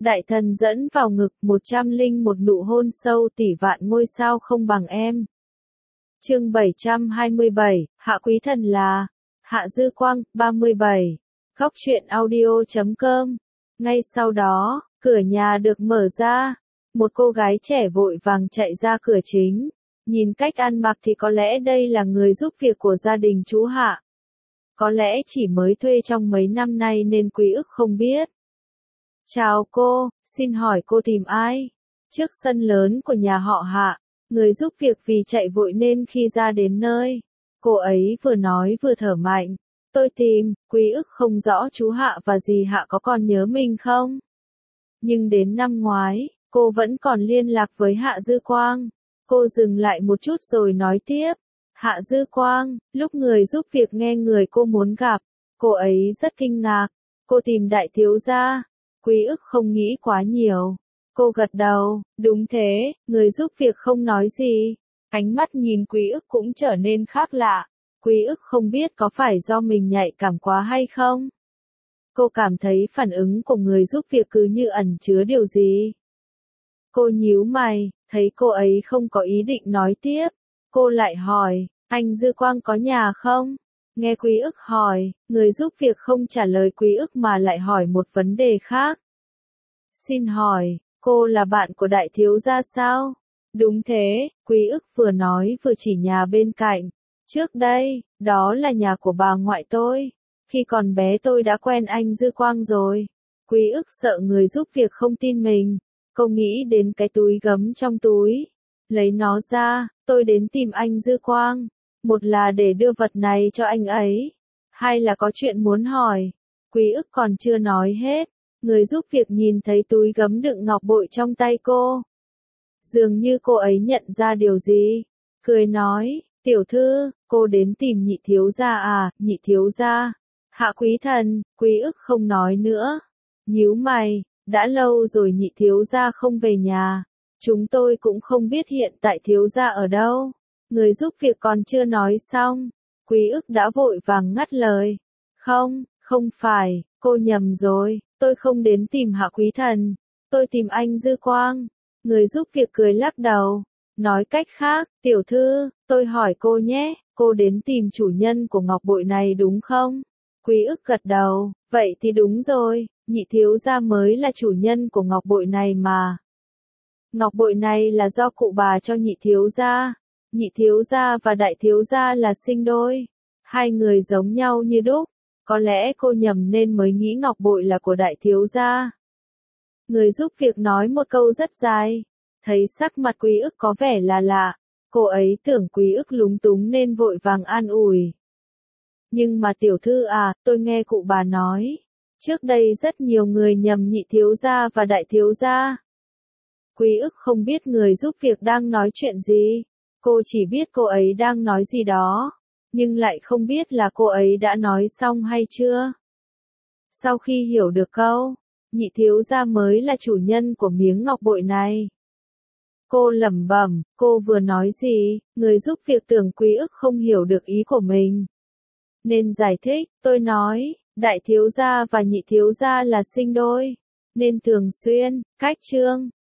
Đại thần dẫn vào ngực 101 nụ hôn sâu tỷ vạn ngôi sao không bằng em. Chương 727, Hạ Quý Thần là Hạ Dư Quang, 37. Góc truyện audio.com. Ngay sau đó, cửa nhà được mở ra. Một cô gái trẻ vội vàng chạy ra cửa chính. Nhìn cách ăn mặc thì có lẽ đây là người giúp việc của gia đình chú Hạ. Có lẽ chỉ mới thuê trong mấy năm nay nên Quý Ức không biết. Chào cô, xin hỏi cô tìm ai? Trước sân lớn của nhà họ Hạ, người giúp việc vì chạy vội nên khi ra đến nơi, cô ấy vừa nói vừa thở mạnh. Tôi tìm, Quý Ức không rõ chú Hạ và dì Hạ có còn nhớ mình không? Nhưng đến năm ngoái, cô vẫn còn liên lạc với Hạ Dư Quang. Cô dừng lại một chút rồi nói tiếp. Hạ Dư Quang, lúc người giúp việc nghe người cô muốn gặp, cô ấy rất kinh ngạc. Cô tìm đại thiếu gia. Quý Ức không nghĩ quá nhiều. Cô gật đầu, đúng thế, người giúp việc không nói gì. Ánh mắt nhìn Quý Ức cũng trở nên khác lạ. Quý Ức không biết có phải do mình nhạy cảm quá hay không. Cô cảm thấy phản ứng của người giúp việc cứ như ẩn chứa điều gì. Cô nhíu mày, thấy cô ấy không có ý định nói tiếp. Cô lại hỏi, anh Dư Quang có nhà không? Nghe Quý Ức hỏi, người giúp việc không trả lời Quý Ức mà lại hỏi một vấn đề khác. Xin hỏi, cô là bạn của đại thiếu gia sao? Đúng thế, Quý Ức vừa nói vừa chỉ nhà bên cạnh. Trước đây, đó là nhà của bà ngoại tôi. Khi còn bé tôi đã quen anh Dư Quang rồi. Quý Ức sợ người giúp việc không tin mình. Cô nghĩ đến cái túi gấm trong túi. Lấy nó ra, tôi đến tìm anh Dư Quang. Một là để đưa vật này cho anh ấy. Hai là có chuyện muốn hỏi. Quý Ức còn chưa nói hết. Người giúp việc nhìn thấy túi gấm đựng ngọc bội trong tay cô. Dường như cô ấy nhận ra điều gì. Cười nói, tiểu thư, cô đến tìm nhị thiếu gia à, nhị thiếu gia. Hạ Quý Thần, Quý Ức không nói nữa. Nhíu mày, đã lâu rồi nhị thiếu gia không về nhà. Chúng tôi cũng không biết hiện tại thiếu gia ở đâu. Người giúp việc còn chưa nói xong. Quý Ức đã vội vàng ngắt lời. Không phải, cô nhầm rồi, tôi không đến tìm Hạ Quý Thần. Tôi tìm anh Dư Quang. Người giúp việc cười lắc đầu. Nói cách khác, tiểu thư, tôi hỏi cô nhé, cô đến tìm chủ nhân của ngọc bội này đúng không? Quý Ức gật đầu, vậy thì đúng rồi, nhị thiếu gia mới là chủ nhân của ngọc bội này mà. Ngọc bội này là do cụ bà cho nhị thiếu gia. Nhị thiếu gia và đại thiếu gia là sinh đôi. Hai người giống nhau như đúc. Có lẽ cô nhầm nên mới nghĩ ngọc bội là của đại thiếu gia. Người giúp việc nói một câu rất dài. Thấy sắc mặt Quý Ức có vẻ là lạ. Cô ấy tưởng Quý Ức lúng túng nên vội vàng an ủi. Nhưng mà tiểu thư à, tôi nghe cụ bà nói. Trước đây rất nhiều người nhầm nhị thiếu gia và đại thiếu gia. Quý Ức không biết người giúp việc đang nói chuyện gì. Cô chỉ biết cô ấy đang nói gì đó. Nhưng lại không biết là cô ấy đã nói xong hay chưa. Sau khi hiểu được câu, nhị thiếu gia mới là chủ nhân của miếng ngọc bội này. Cô lẩm bẩm, cô vừa nói gì, người giúp việc tưởng Quý Ức không hiểu được ý của mình. Nên giải thích, tôi nói, đại thiếu gia và nhị thiếu gia là sinh đôi. Nên thường xuyên, cách trương,